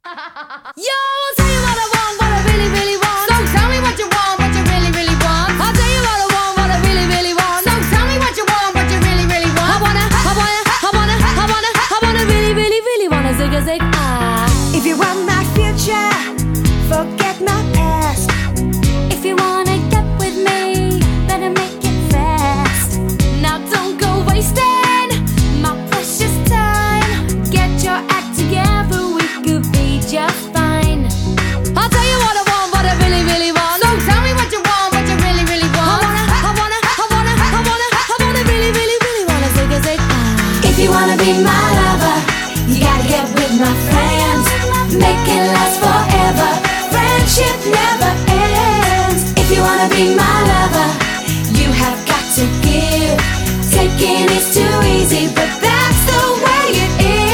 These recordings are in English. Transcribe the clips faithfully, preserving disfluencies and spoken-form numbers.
Yo, I'll tell you what I want, what I really, really want. So tell me what you want, what you really, really want. I'll tell you what I want, what I really, really want. So tell me what you want, what you really, really want. I wanna, I wanna, I wanna, I wanna, I wanna really, really, really wanna zig a zig ah. If you want my future, forget my past. If you wanna get with me, better make it fast. Now don't go wasting my precious time. Get your act together, we could be just fine. I'll tell you what I want, what I really, really want. So tell me what you want, what you really, really want. I wanna, I wanna, I wanna, I wanna, I wanna really, really, really wanna zig a zig ah. If you wanna be my lover, you gotta get with my friends. Make it last forever. Friendship never ends. If you wanna be my lover, you have got to give. Taking is too easy, but that's the way it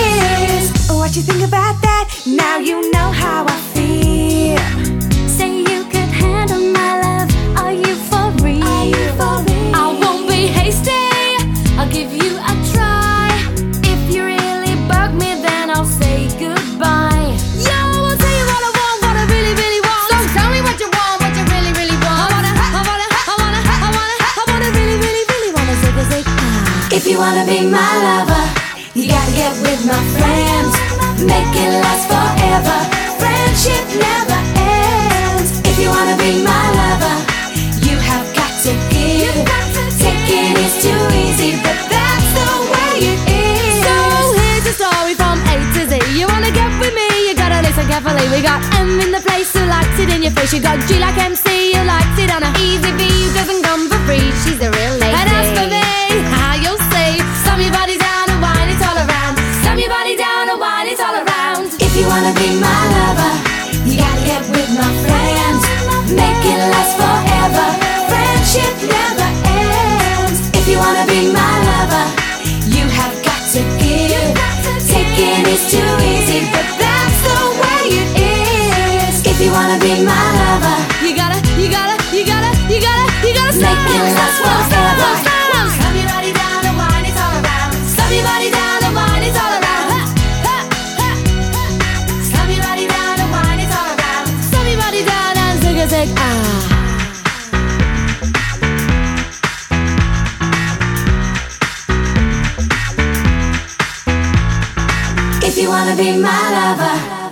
is. What you think about that? Now you know how I feel. Say you could handle my love. Are you for real? Are you for real? I won't be hasty. I'll give you a try. If you really bug me, then I'll say goodbye. Yo, I'll tell you what I want, what I really, really want. So tell me what you want, what you really, really want. I wanna, I wanna, I wanna, I wanna, I wanna really, really, really wanna zig a zig ah. If you wanna be my lover, you gotta get with my friends. Make it last forever. Friendship never ends. If you wanna be my lover, you have got to give. Taking is too easy, but that's the way it is. So here's a story from A to Z. You wanna get with me, you gotta listen carefully. We got M in the place who likes it in your face. You got G like M C, who likes it on a easy V, who doesn't come for free. She's a real lady. And as for me, how you'll see, slam your body down and wine it all around. Slam your body down and wine it all around. If you wanna be my lover, you gotta get with my friends. Make it last forever. Friendship never ends. If you wanna be my lover, you have got to give. Taking is too easy, but that's the way it is. If you wanna be my lover, You gotta, you gotta, you gotta, you gotta, you gotta make it last forever. Slam your body down and wine it all around. Slam your body down and wine it all around. Ha, ha, ha. Slam your body down and wine it all around. Slam your body down and zig a zig ah. If you wanna be my lover,